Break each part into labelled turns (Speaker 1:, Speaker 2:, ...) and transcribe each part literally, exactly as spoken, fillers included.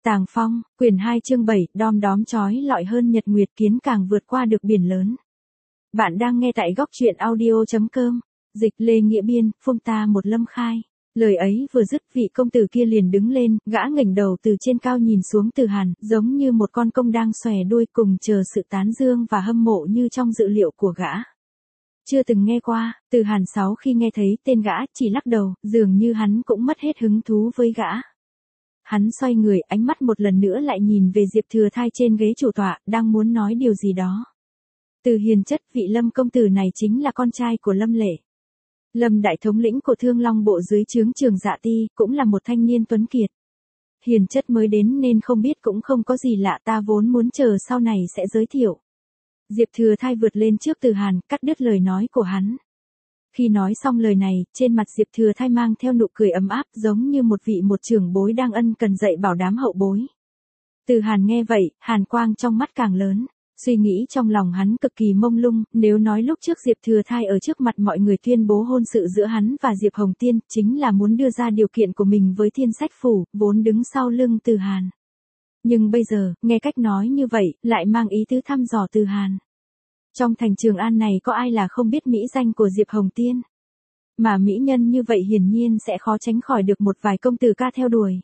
Speaker 1: Tàng Phong, quyển hai chương bảy, đom đóm chói lọi hơn nhật nguyệt kiến càng vượt qua được biển lớn. Bạn đang nghe tại góc truyện audio.com, dịch Lê Nghĩa Biên, phông ta một Lâm Khai. Lời ấy vừa dứt, vị công tử kia liền đứng lên, gã ngẩng đầu từ trên cao nhìn xuống Từ Hàn, giống như một con công đang xòe đuôi cùng chờ sự tán dương và hâm mộ như trong dự liệu của gã. Chưa từng nghe qua, Từ Hàn sáu khi nghe thấy tên gã chỉ lắc đầu, dường như hắn cũng mất hết hứng thú với gã. Hắn xoay người, ánh mắt một lần nữa lại nhìn về Diệp Thừa Thai trên ghế chủ tọa, đang muốn nói điều gì đó. Từ hiền chất, vị Lâm công tử này chính là con trai của Lâm Lệ. Lâm đại thống lĩnh của Thương Long bộ dưới trướng Trường Dạ Ti, cũng là một thanh niên tuấn kiệt. Hiền chất mới đến nên không biết cũng không có gì lạ, ta vốn muốn chờ sau này sẽ giới thiệu. Diệp Thừa Thai vượt lên trước Từ Hàn, cắt đứt lời nói của hắn. Khi nói xong lời này, trên mặt Diệp Thừa Thai mang theo nụ cười ấm áp, giống như một vị một trưởng bối đang ân cần dạy bảo đám hậu bối. Từ Hàn nghe vậy, hàn quang trong mắt càng lớn. Suy nghĩ trong lòng hắn cực kỳ mông lung, nếu nói lúc trước Diệp Thừa Thai ở trước mặt mọi người tuyên bố hôn sự giữa hắn và Diệp Hồng Tiên, chính là muốn đưa ra điều kiện của mình với Thiên Sách Phủ, vốn đứng sau lưng Từ Hàn. Nhưng bây giờ, nghe cách nói như vậy, lại mang ý tứ thăm dò Từ Hàn. Trong thành Trường An này có ai là không biết mỹ danh của Diệp Hồng Tiên? Mà mỹ nhân như vậy hiển nhiên sẽ khó tránh khỏi được một vài công tử ca theo đuổi.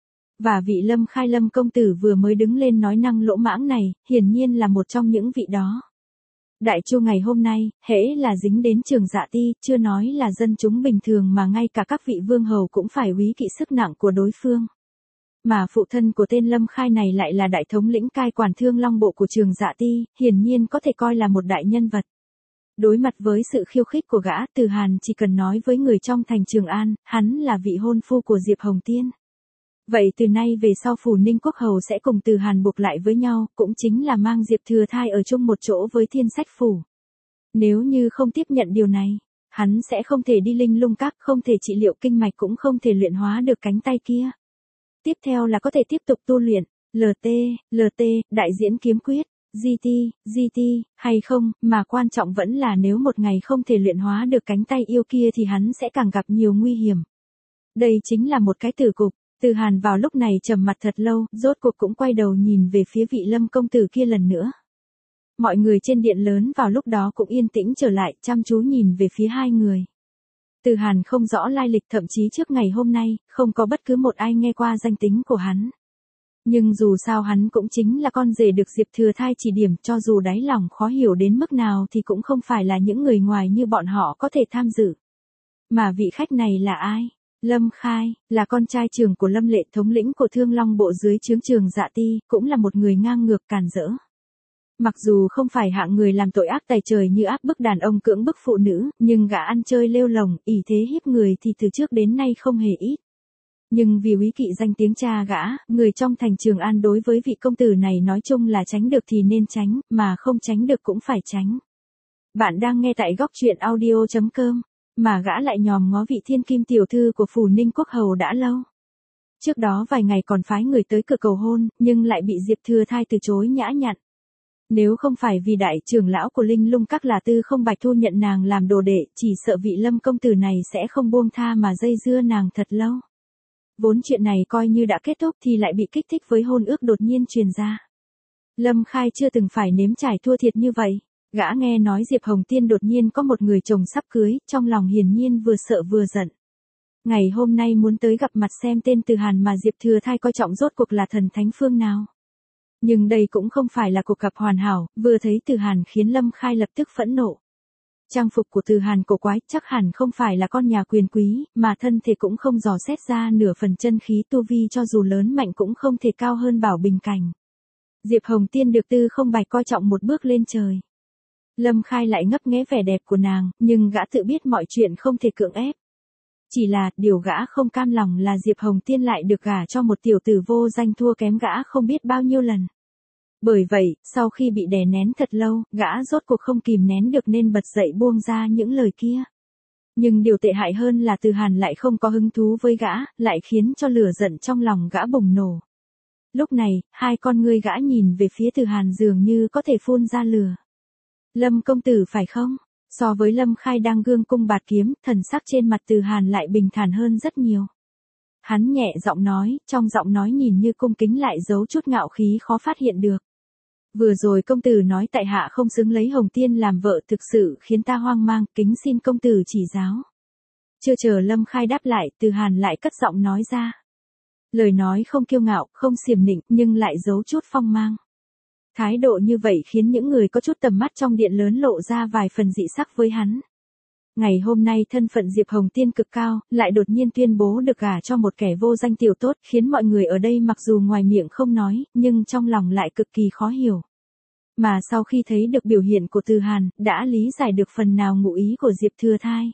Speaker 1: Và vị Lâm Khai Lâm công tử vừa mới đứng lên nói năng lỗ mãng này, hiển nhiên là một trong những vị đó. Đại chu ngày hôm nay, hễ là dính đến Trường Dạ Ti, chưa nói là dân chúng bình thường mà ngay cả các vị vương hầu cũng phải úy kỵ sức nặng của đối phương. Mà phụ thân của tên Lâm Khai này lại là đại thống lĩnh cai quản Thương Long bộ của Trường Dạ Ti, hiển nhiên có thể coi là một đại nhân vật. Đối mặt với sự khiêu khích của gã, Từ Hàn chỉ cần nói với người trong thành Trường An, hắn là vị hôn phu của Diệp Hồng Tiên. Vậy từ nay về sau Phủ Ninh Quốc Hầu sẽ cùng Từ Hàn buộc lại với nhau, cũng chính là mang Diệp Thừa Thai ở chung một chỗ với Thiên Sách Phủ. Nếu như không tiếp nhận điều này, hắn sẽ không thể đi Linh Lung Các, không thể trị liệu kinh mạch, cũng không thể luyện hóa được cánh tay kia. Tiếp theo là có thể tiếp tục tu luyện, lờ tê, lờ tê, đại diễn kiếm quyết, giê tê, giê tê, hay không, mà quan trọng vẫn là nếu một ngày không thể luyện hóa được cánh tay yêu kia thì hắn sẽ càng gặp nhiều nguy hiểm. Đây chính là một cái tử cục. Từ Hàn vào lúc này trầm mặt thật lâu, rốt cuộc cũng quay đầu nhìn về phía vị Lâm công tử kia lần nữa. Mọi người trên điện lớn vào lúc đó cũng yên tĩnh trở lại, chăm chú nhìn về phía hai người. Từ Hàn không rõ lai lịch, thậm chí trước ngày hôm nay, không có bất cứ một ai nghe qua danh tính của hắn. Nhưng dù sao hắn cũng chính là con rể được Diệp Thừa Thai chỉ điểm, cho dù đáy lòng khó hiểu đến mức nào thì cũng không phải là những người ngoài như bọn họ có thể tham dự. Mà vị khách này là ai? Lâm Khai, là con trai trưởng của Lâm Lệ, thống lĩnh của Thương Long bộ dưới trướng Trường Dạ Ti, cũng là một người ngang ngược càn rỡ. Mặc dù không phải hạng người làm tội ác tày trời như áp bức đàn ông cưỡng bức phụ nữ, nhưng gã ăn chơi lêu lồng, ỷ thế hiếp người thì từ trước đến nay không hề ít. Nhưng vì úy kỵ danh tiếng cha gã, người trong thành Trường An đối với vị công tử này nói chung là tránh được thì nên tránh, mà không tránh được cũng phải tránh. Bạn đang nghe tại góc truyện audio.com. Mà gã lại nhòm ngó vị thiên kim tiểu thư của Phủ Ninh Quốc Hầu đã lâu. Trước đó vài ngày còn phái người tới cửa cầu hôn, nhưng lại bị Diệp Thừa Thai từ chối nhã nhặn. Nếu không phải vì đại trưởng lão của Linh Lung Các là Tư Không Bạch thu nhận nàng làm đồ đệ, chỉ sợ vị Lâm công tử này sẽ không buông tha mà dây dưa nàng thật lâu. Vốn chuyện này coi như đã kết thúc thì lại bị kích thích với hôn ước đột nhiên truyền ra. Lâm Khai chưa từng phải nếm trải thua thiệt như vậy. Gã nghe nói Diệp Hồng Tiên đột nhiên có một người chồng sắp cưới, trong lòng hiển nhiên vừa sợ vừa giận. Ngày hôm nay muốn tới gặp mặt xem tên Từ Hàn mà Diệp Thừa Thai coi trọng rốt cuộc là thần thánh phương nào. Nhưng đây cũng không phải là cuộc gặp hoàn hảo, vừa thấy Từ Hàn khiến Lâm Khai lập tức phẫn nộ. Trang phục của Từ Hàn cổ quái, chắc hẳn không phải là con nhà quyền quý, mà thân thể cũng không dò xét ra nửa phần chân khí tu vi, cho dù lớn mạnh cũng không thể cao hơn Bảo Bình cảnh. Diệp Hồng Tiên được Tư Không Bạch coi trọng một bước lên trời. Lâm Khai lại ngấp nghé vẻ đẹp của nàng, nhưng gã tự biết mọi chuyện không thể cưỡng ép. Chỉ là, điều gã không cam lòng là Diệp Hồng Tiên lại được gả cho một tiểu tử vô danh thua kém gã không biết bao nhiêu lần. Bởi vậy, sau khi bị đè nén thật lâu, gã rốt cuộc không kìm nén được nên bật dậy buông ra những lời kia. Nhưng điều tệ hại hơn là Từ Hàn lại không có hứng thú với gã, lại khiến cho lửa giận trong lòng gã bùng nổ. Lúc này, hai con ngươi gã nhìn về phía Từ Hàn dường như có thể phun ra lửa. Lâm công tử phải không? So với Lâm Khai đang gương cung bạt kiếm, thần sắc trên mặt Từ Hàn lại bình thản hơn rất nhiều. Hắn nhẹ giọng nói, trong giọng nói nhìn như cung kính lại giấu chút ngạo khí khó phát hiện được. Vừa rồi công tử nói tại hạ không xứng lấy Hồng Tiên làm vợ thực sự khiến ta hoang mang, kính xin công tử chỉ giáo. Chưa chờ Lâm Khai đáp lại, Từ Hàn lại cất giọng nói ra. Lời nói không kiêu ngạo, không xiểm nịnh, nhưng lại giấu chút phong mang. Thái độ như vậy khiến những người có chút tầm mắt trong điện lớn lộ ra vài phần dị sắc với hắn. Ngày hôm nay thân phận Diệp Hồng Tiên cực cao, lại đột nhiên tuyên bố được gả cho một kẻ vô danh tiểu tốt, khiến mọi người ở đây mặc dù ngoài miệng không nói, nhưng trong lòng lại cực kỳ khó hiểu. Mà sau khi thấy được biểu hiện của Từ Hàn, đã lý giải được phần nào ngụ ý của Diệp Thừa Thai.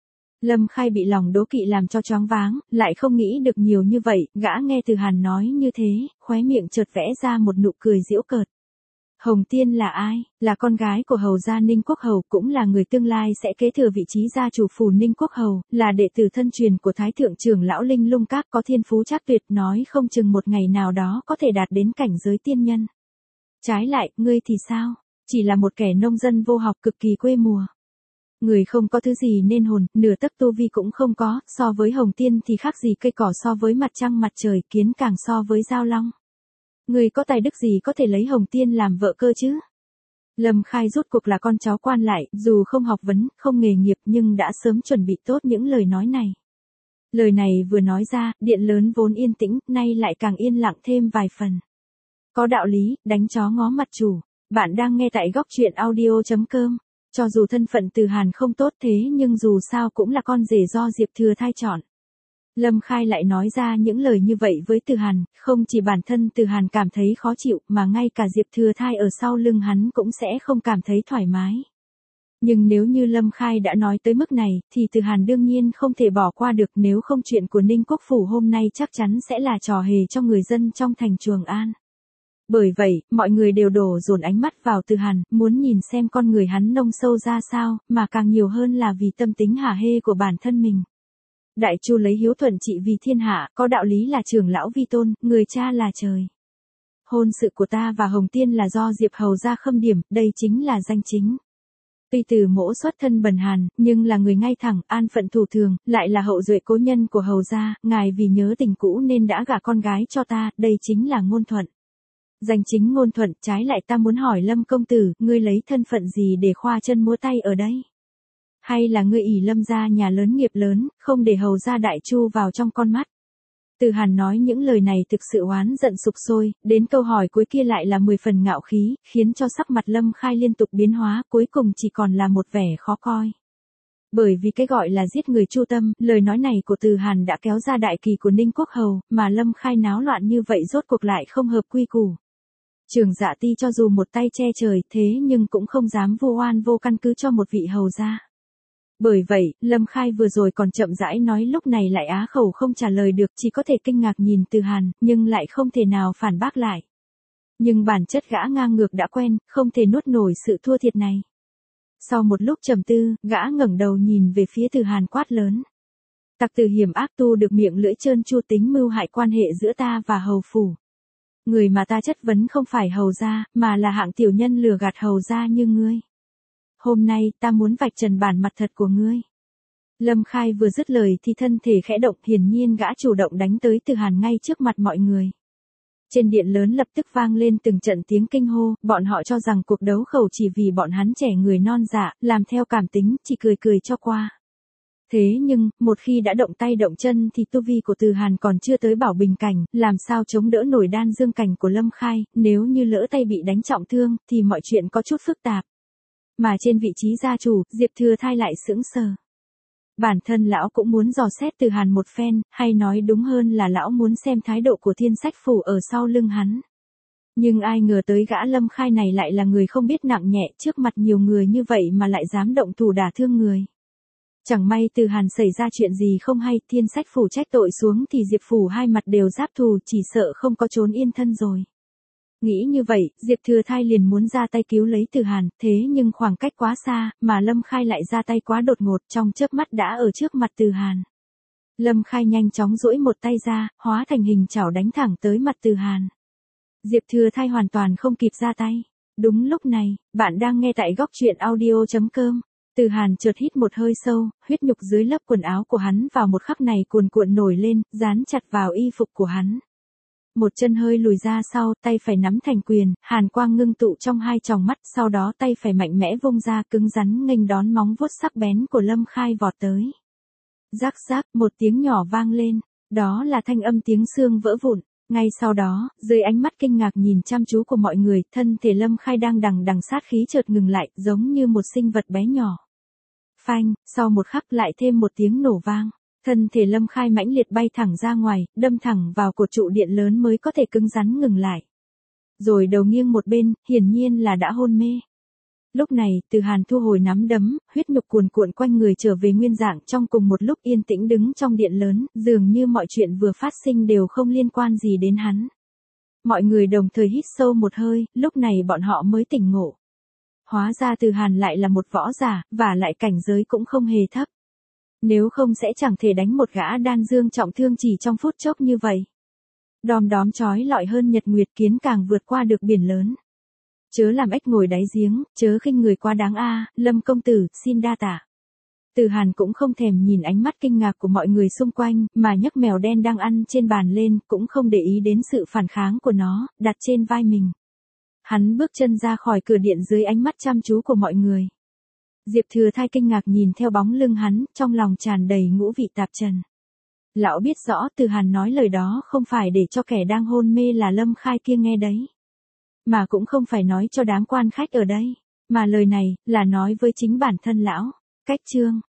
Speaker 1: Lâm Khai bị lòng đố kỵ làm cho choáng váng, lại không nghĩ được nhiều như vậy, gã nghe Từ Hàn nói như thế, khóe miệng chợt vẽ ra một nụ cười giễu cợt. Hồng Tiên là ai? Là con gái của hầu gia Ninh Quốc Hầu, cũng là người tương lai sẽ kế thừa vị trí gia chủ phủ Ninh Quốc Hầu, là đệ tử thân truyền của Thái Thượng trưởng lão Linh Lung Các, có thiên phú trác tuyệt, nói không chừng một ngày nào đó có thể đạt đến cảnh giới tiên nhân. Trái lại, ngươi thì sao? Chỉ là một kẻ nông dân vô học cực kỳ quê mùa. Người không có thứ gì nên hồn, nửa tấc tu vi cũng không có, so với Hồng Tiên thì khác gì cây cỏ so với mặt trăng mặt trời, kiến càng so với dao long. Người có tài đức gì có thể lấy Hồng Tiên làm vợ cơ chứ? Lâm Khai rốt cuộc là con cháu quan lại, dù không học vấn, không nghề nghiệp nhưng đã sớm chuẩn bị tốt những lời nói này. Lời này vừa nói ra, điện lớn vốn yên tĩnh, nay lại càng yên lặng thêm vài phần. Có đạo lý, đánh chó ngó mặt chủ. Bạn đang nghe tại góc truyện audio chấm com. Cho dù thân phận Từ Hàn không tốt thế nhưng dù sao cũng là con rể do Diệp Thừa Thai chọn. Lâm Khai lại nói ra những lời như vậy với Từ Hàn, không chỉ bản thân Từ Hàn cảm thấy khó chịu mà ngay cả Diệp Thừa Thai ở sau lưng hắn cũng sẽ không cảm thấy thoải mái. Nhưng nếu như Lâm Khai đã nói tới mức này thì Từ Hàn đương nhiên không thể bỏ qua được, nếu không chuyện của Ninh Quốc Phủ hôm nay chắc chắn sẽ là trò hề cho người dân trong thành Trường An. Bởi vậy, mọi người đều đổ dồn ánh mắt vào Từ Hàn, muốn nhìn xem con người hắn nông sâu ra sao, mà càng nhiều hơn là vì tâm tính hả hê của bản thân mình. Đại Chu lấy hiếu thuận trị vì thiên hạ, có đạo lý là trưởng lão vi tôn, người cha là trời. Hôn sự của ta và Hồng Tiên là do Diệp Hầu gia khâm điểm, đây chính là danh chính. Tuy từ mỗ xuất thân bần hàn, nhưng là người ngay thẳng, an phận thủ thường, lại là hậu duệ cố nhân của Hầu gia, ngài vì nhớ tình cũ nên đã gả con gái cho ta, đây chính là ngôn thuận. Danh chính ngôn thuận, trái lại ta muốn hỏi Lâm công tử, ngươi lấy thân phận gì để khoa chân múa tay ở đây? Hay là ngươi ỷ Lâm gia nhà lớn nghiệp lớn, không để Hầu gia Đại Chu vào trong con mắt? Từ Hàn nói những lời này thực sự oán giận sục sôi, đến câu hỏi cuối kia lại là mười phần ngạo khí, khiến cho sắc mặt Lâm Khai liên tục biến hóa, cuối cùng chỉ còn là một vẻ khó coi. Bởi vì cái gọi là giết người chu tâm, lời nói này của Từ Hàn đã kéo ra đại kỳ của Ninh Quốc Hầu, mà Lâm Khai náo loạn như vậy rốt cuộc lại không hợp quy củ. Trường Dạ Ti cho dù một tay che trời thế nhưng cũng không dám vô oan vô căn cứ cho một vị hầu gia. Bởi vậy, Lâm Khai vừa rồi còn chậm rãi nói, lúc này lại á khẩu không trả lời được, chỉ có thể kinh ngạc nhìn Từ Hàn, nhưng lại không thể nào phản bác lại. Nhưng bản chất gã ngang ngược đã quen, không thể nuốt nổi sự thua thiệt này. Sau một lúc trầm tư, gã ngẩng đầu nhìn về phía Từ Hàn quát lớn. Tặc tử hiểm ác tu được miệng lưỡi trơn tru tính mưu hại quan hệ giữa ta và hầu phủ. Người mà ta chất vấn không phải hầu gia, mà là hạng tiểu nhân lừa gạt hầu gia như ngươi. Hôm nay, ta muốn vạch trần bản mặt thật của ngươi. Lâm Khai vừa dứt lời thì thân thể khẽ động, hiển nhiên gã chủ động đánh tới Từ Hàn ngay trước mặt mọi người. Trên điện lớn lập tức vang lên từng trận tiếng kinh hô, bọn họ cho rằng cuộc đấu khẩu chỉ vì bọn hắn trẻ người non dạ, làm theo cảm tính, chỉ cười cười cho qua. Thế nhưng, một khi đã động tay động chân thì tu vi của Từ Hàn còn chưa tới bảo bình cảnh, làm sao chống đỡ nổi đan dương cảnh của Lâm Khai, nếu như lỡ tay bị đánh trọng thương, thì mọi chuyện có chút phức tạp. Mà trên vị trí gia chủ, Diệp Thừa Thai lại sững sờ. Bản thân lão cũng muốn dò xét Từ Hàn một phen, hay nói đúng hơn là lão muốn xem thái độ của Thiên Sách Phủ ở sau lưng hắn. Nhưng ai ngờ tới gã Lâm Khai này lại là người không biết nặng nhẹ, trước mặt nhiều người như vậy mà lại dám động thủ đả thương người. Chẳng may Từ Hàn xảy ra chuyện gì không hay, Thiên Sách Phủ trách tội xuống thì Diệp Phủ hai mặt đều giáp thù, chỉ sợ không có trốn yên thân rồi. Nghĩ như vậy, Diệp Thừa Thai liền muốn ra tay cứu lấy Từ Hàn, thế nhưng khoảng cách quá xa, mà Lâm Khai lại ra tay quá đột ngột, trong chớp mắt đã ở trước mặt Từ Hàn. Lâm Khai nhanh chóng duỗi một tay ra, hóa thành hình chảo đánh thẳng tới mặt Từ Hàn. Diệp Thừa Thai hoàn toàn không kịp ra tay. Đúng lúc này, bạn đang nghe tại góc truyện audio chấm com. Từ Hàn chợt hít một hơi sâu, huyết nhục dưới lớp quần áo của hắn vào một khắc này cuồn cuộn nổi lên, dán chặt vào y phục của hắn. Một chân hơi lùi ra sau, tay phải nắm thành quyền, hàn quang ngưng tụ trong hai tròng mắt, sau đó tay phải mạnh mẽ vung ra cứng rắn nghênh đón móng vuốt sắc bén của Lâm Khai vọt tới. Rắc rắc, một tiếng nhỏ vang lên, đó là thanh âm tiếng xương vỡ vụn. Ngay sau đó, dưới ánh mắt kinh ngạc nhìn chăm chú của mọi người, thân thể Lâm Khai đang đằng đằng sát khí chợt ngừng lại, giống như một sinh vật bé nhỏ. Phanh, sau một khắc lại thêm một tiếng nổ vang. Thân thể Lâm Khai mãnh liệt bay thẳng ra ngoài, đâm thẳng vào cột trụ điện lớn mới có thể cứng rắn ngừng lại. Rồi đầu nghiêng một bên, hiển nhiên là đã hôn mê. Lúc này, Từ Hàn thu hồi nắm đấm, huyết nhục cuồn cuộn quanh người trở về nguyên dạng, trong cùng một lúc yên tĩnh đứng trong điện lớn, dường như mọi chuyện vừa phát sinh đều không liên quan gì đến hắn. Mọi người đồng thời hít sâu một hơi, lúc này bọn họ mới tỉnh ngộ. Hóa ra Từ Hàn lại là một võ giả, và lại cảnh giới cũng không hề thấp. Nếu không sẽ chẳng thể đánh một gã đan dương trọng thương chỉ trong phút chốc như vậy. Đom đóm chói lọi hơn nhật nguyệt kiến càng vượt qua được biển lớn. Chớ làm ếch ngồi đáy giếng, chớ khinh người quá đáng a, Lâm công tử, xin đa tạ. Từ Hàn cũng không thèm nhìn ánh mắt kinh ngạc của mọi người xung quanh, mà nhấc mèo đen đang ăn trên bàn lên, cũng không để ý đến sự phản kháng của nó, đặt trên vai mình. Hắn bước chân ra khỏi cửa điện dưới ánh mắt chăm chú của mọi người. Diệp Thừa Thai kinh ngạc nhìn theo bóng lưng hắn, trong lòng tràn đầy ngũ vị tạp trần. Lão biết rõ Từ Hàn nói lời đó không phải để cho kẻ đang hôn mê là Lâm Khai kia nghe đấy. Mà cũng không phải nói cho đám quan khách ở đây, mà lời này, là nói với chính bản thân lão. Cách chương